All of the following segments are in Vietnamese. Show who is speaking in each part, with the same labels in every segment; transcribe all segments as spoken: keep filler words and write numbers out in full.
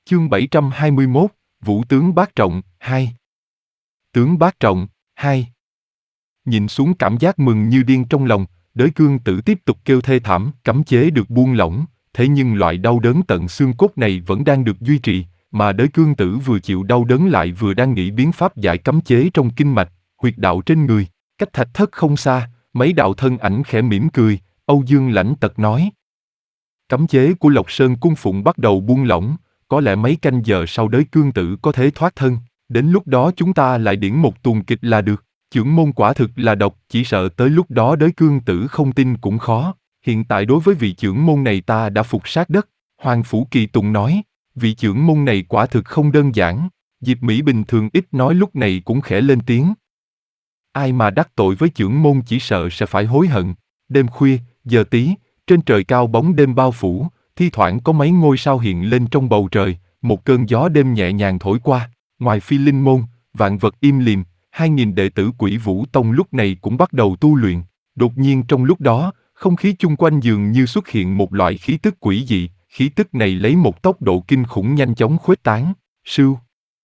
Speaker 1: Chương bảy trăm hai mươi mốt, Vũ tướng Bát Trọng, hai. Tướng Bát Trọng, hai. Nhìn xuống cảm giác mừng như điên trong lòng, Đới Cương Tử tiếp tục kêu thê thảm, cấm chế được buông lỏng, thế nhưng loại đau đớn tận xương cốt này vẫn đang được duy trì, mà Đới Cương Tử vừa chịu đau đớn lại vừa đang nghĩ biến pháp giải cấm chế trong kinh mạch, huyệt đạo trên người. Cách thạch thất không xa, mấy đạo thân ảnh khẽ mỉm cười, Âu Dương Lãnh Tật nói. Cấm chế của Lộc Sơn cung phụng bắt đầu buông lỏng, có lẽ mấy canh giờ sau Đới Cương Tử có thể thoát thân, đến lúc đó chúng ta lại điển một tuồng kịch là được. Chưởng môn quả thực là độc, chỉ sợ tới lúc đó Đới Cương Tử không tin cũng khó. Hiện tại đối với vị chưởng môn này ta đã phục sát đất. Hoàng Phủ Kỳ Tùng nói, vị chưởng môn này quả thực không đơn giản. Diệp Mỹ bình thường ít nói lúc này cũng khẽ lên tiếng. Ai mà đắc tội với chưởng môn chỉ sợ sẽ phải hối hận. Đêm khuya, giờ tí, trên trời cao bóng đêm bao phủ, thi thoảng có mấy ngôi sao hiện lên trong bầu trời, một cơn gió đêm nhẹ nhàng thổi qua. Ngoài Phi Linh môn, vạn vật im lìm. Hai nghìn đệ tử Quỷ Vũ Tông lúc này cũng bắt đầu tu luyện. Đột nhiên trong lúc đó, không khí chung quanh dường như xuất hiện một loại khí tức quỷ dị, khí tức này lấy một tốc độ kinh khủng nhanh chóng khuếch tán. Sưu.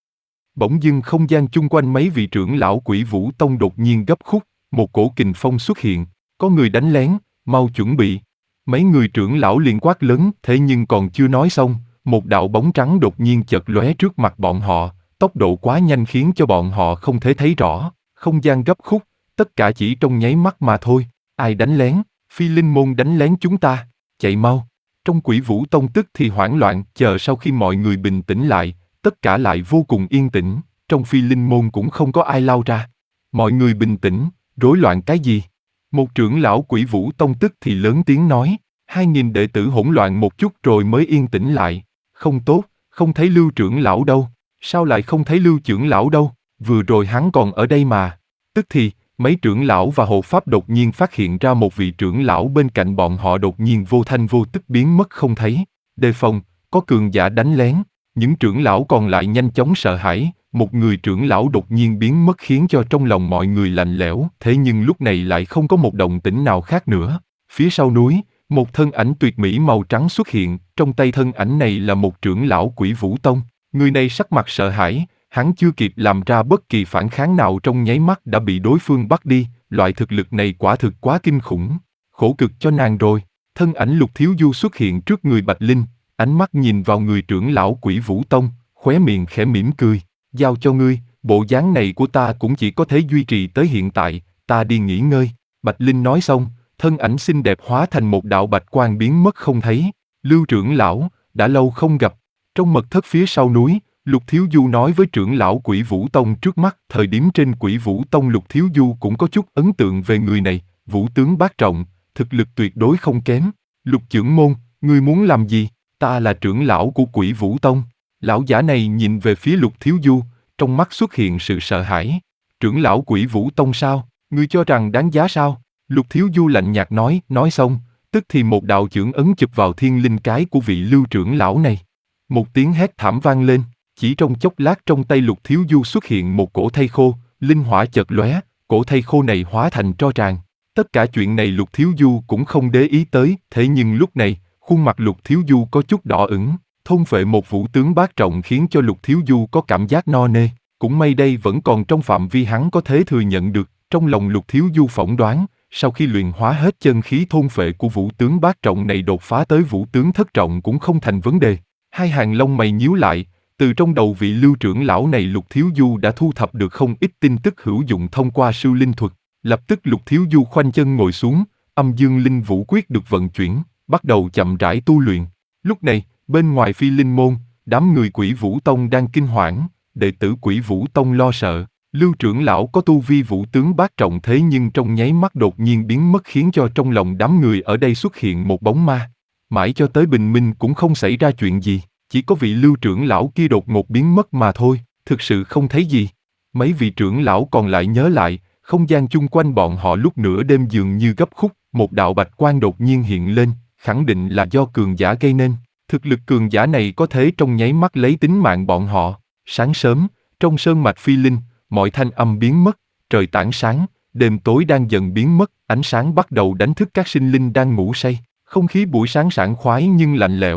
Speaker 1: Bỗng dưng không gian chung quanh mấy vị trưởng lão Quỷ Vũ Tông đột nhiên gấp khúc, một cổ kình phong xuất hiện, có người đánh lén, mau chuẩn bị. Mấy người trưởng lão liền quát lớn, thế nhưng còn chưa nói xong, một đạo bóng trắng đột nhiên chợt lóe trước mặt bọn họ. Tốc độ quá nhanh khiến cho bọn họ không thể thấy rõ, không gian gấp khúc, tất cả chỉ trong nháy mắt mà thôi. Ai đánh lén? Phi Linh môn đánh lén chúng ta, chạy mau. Trong Quỷ Vũ Tông tức thì hoảng loạn, chờ sau khi mọi người bình tĩnh lại, tất cả lại vô cùng yên tĩnh, trong Phi Linh môn cũng không có ai lao ra. Mọi người bình tĩnh, rối loạn cái gì? Một trưởng lão Quỷ Vũ Tông tức thì lớn tiếng nói, hai nghìn đệ tử hỗn loạn một chút rồi mới yên tĩnh lại. Không tốt, không thấy Lưu trưởng lão đâu. Sao lại không thấy Lưu trưởng lão đâu, vừa rồi hắn còn ở đây mà. Tức thì, mấy trưởng lão và hộ pháp đột nhiên phát hiện ra một vị trưởng lão bên cạnh bọn họ đột nhiên vô thanh vô tức biến mất không thấy. Đề phòng, có cường giả đánh lén. Những trưởng lão còn lại nhanh chóng sợ hãi, một người trưởng lão đột nhiên biến mất khiến cho trong lòng mọi người lạnh lẽo. Thế nhưng lúc này lại không có một động tĩnh nào khác nữa. Phía sau núi, một thân ảnh tuyệt mỹ màu trắng xuất hiện, trong tay thân ảnh này là một trưởng lão Quỷ Vũ Tông. Người này sắc mặt sợ hãi, hắn chưa kịp làm ra bất kỳ phản kháng nào trong nháy mắt đã bị đối phương bắt đi, loại thực lực này quả thực quá kinh khủng. Khổ cực cho nàng rồi. Thân ảnh Lục Thiếu Du xuất hiện trước người Bạch Linh, ánh mắt nhìn vào người trưởng lão Quỷ Vũ Tông, khóe miệng khẽ mỉm cười. Giao cho ngươi, bộ dáng này của ta cũng chỉ có thể duy trì tới hiện tại, ta đi nghỉ ngơi. Bạch Linh nói xong, thân ảnh xinh đẹp hóa thành một đạo bạch quang biến mất không thấy. Lưu trưởng lão, đã lâu không gặp. Trong mật thất phía sau núi, Lục Thiếu Du nói với trưởng lão Quỷ Vũ Tông trước mắt. Thời điểm trên Quỷ Vũ Tông Lục Thiếu Du cũng có chút ấn tượng về người này, Vũ tướng Bát Trọng, thực lực tuyệt đối không kém. Lục trưởng môn, ngươi muốn làm gì? Ta là trưởng lão của Quỷ Vũ Tông. Lão giả này nhìn về phía Lục Thiếu Du, trong mắt xuất hiện sự sợ hãi. Trưởng lão Quỷ Vũ Tông sao? Ngươi cho rằng đáng giá sao? Lục Thiếu Du lạnh nhạt nói, nói xong, tức thì một đạo chưởng ấn chụp vào thiên linh cái của vị Lưu trưởng lão này. Một tiếng hét thảm vang lên, chỉ trong chốc lát trong tay Lục Thiếu Du xuất hiện một cổ thây khô, linh hỏa chợt lóe, cổ thây khô này hóa thành tro tràng. Tất cả chuyện này Lục Thiếu Du cũng không để ý tới, thế nhưng lúc này, khuôn mặt Lục Thiếu Du có chút đỏ ửng, thôn phệ một vũ tướng bát trọng khiến cho Lục Thiếu Du có cảm giác no nê, cũng may đây vẫn còn trong phạm vi hắn có thể thừa nhận được. Trong lòng Lục Thiếu Du phỏng đoán, sau khi luyện hóa hết chân khí thôn phệ của vũ tướng bát trọng này đột phá tới vũ tướng thất trọng cũng không thành vấn đề. Hai hàng lông mày nhíu lại, từ trong đầu vị Lưu trưởng lão này Lục Thiếu Du đã thu thập được không ít tin tức hữu dụng thông qua siêu linh thuật. Lập tức Lục Thiếu Du khoanh chân ngồi xuống, âm dương linh vũ quyết được vận chuyển, bắt đầu chậm rãi tu luyện. Lúc này, bên ngoài Phi Linh môn, đám người Quỷ Vũ Tông đang kinh hoảng, đệ tử Quỷ Vũ Tông lo sợ. Lưu trưởng lão có tu vi vũ tướng bát trọng thế nhưng trong nháy mắt đột nhiên biến mất khiến cho trong lòng đám người ở đây xuất hiện một bóng ma. Mãi cho tới bình minh cũng không xảy ra chuyện gì, chỉ có vị Lưu trưởng lão kia đột ngột biến mất mà thôi, thực sự không thấy gì. Mấy vị trưởng lão còn lại nhớ lại, không gian chung quanh bọn họ lúc nửa đêm dường như gấp khúc, một đạo bạch quang đột nhiên hiện lên, khẳng định là do cường giả gây nên. Thực lực cường giả này có thể trong nháy mắt lấy tính mạng bọn họ. Sáng sớm, trong sơn mạch Phi Linh, mọi thanh âm biến mất, trời tảng sáng, đêm tối đang dần biến mất, ánh sáng bắt đầu đánh thức các sinh linh đang ngủ say. Không khí buổi sáng sảng khoái nhưng lạnh lẽo,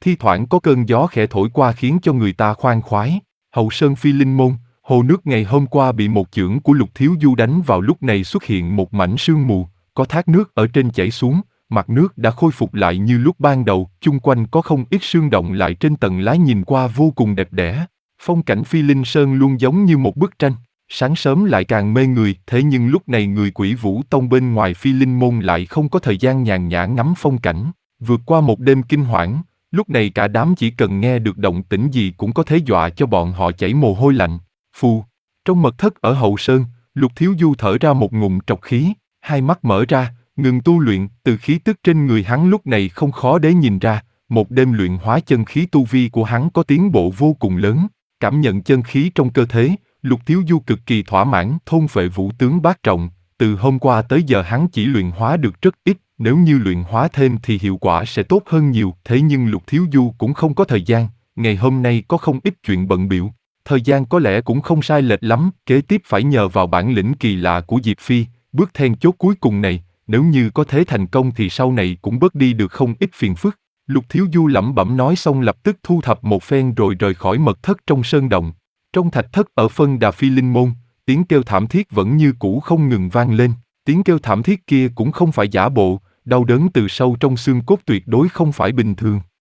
Speaker 1: thi thoảng có cơn gió khẽ thổi qua khiến cho người ta khoan khoái. Hậu Sơn Phi Linh Môn, hồ nước ngày hôm qua bị một chưởng của Lục Thiếu Du đánh vào, lúc này xuất hiện một mảnh sương mù, có thác nước ở trên chảy xuống, mặt nước đã khôi phục lại như lúc ban đầu, chung quanh có không ít sương động lại trên tầng lá, nhìn qua vô cùng đẹp đẽ. Phong cảnh Phi Linh Sơn luôn giống như một bức tranh, sáng sớm lại càng mê người, thế nhưng lúc này người Quỷ Vũ Tông bên ngoài Phi Linh Môn lại không có thời gian nhàn nhã ngắm phong cảnh. Vượt qua một đêm kinh hoảng, lúc này cả đám chỉ cần nghe được động tĩnh gì cũng có thể dọa cho bọn họ chảy mồ hôi lạnh. Phù, trong mật thất ở Hậu Sơn, Lục Thiếu Du thở ra một ngụm trọc khí, hai mắt mở ra, ngừng tu luyện, từ khí tức trên người hắn lúc này không khó để nhìn ra, một đêm luyện hóa chân khí tu vi của hắn có tiến bộ vô cùng lớn. Cảm nhận chân khí trong cơ thể, Lục Thiếu Du cực kỳ thỏa mãn. Thôn Phệ Vũ Tướng Bát Trọng, từ hôm qua tới giờ hắn chỉ luyện hóa được rất ít, nếu như luyện hóa thêm thì hiệu quả sẽ tốt hơn nhiều. Thế nhưng Lục Thiếu Du cũng không có thời gian, ngày hôm nay có không ít chuyện bận bịu, thời gian có lẽ cũng không sai lệch lắm, kế tiếp phải nhờ vào bản lĩnh kỳ lạ của Diệp Phi, bước then chốt cuối cùng này, nếu như có thể thành công thì sau này cũng bớt đi được không ít phiền phức. Lục Thiếu Du lẩm bẩm nói xong lập tức thu thập một phen rồi rời khỏi mật thất trong sơn động. Trong thạch thất ở phân Đà Phi Linh Môn, tiếng kêu thảm thiết vẫn như cũ không ngừng vang lên, tiếng kêu thảm thiết kia cũng không phải giả bộ, đau đớn từ sâu trong xương cốt tuyệt đối không phải bình thường.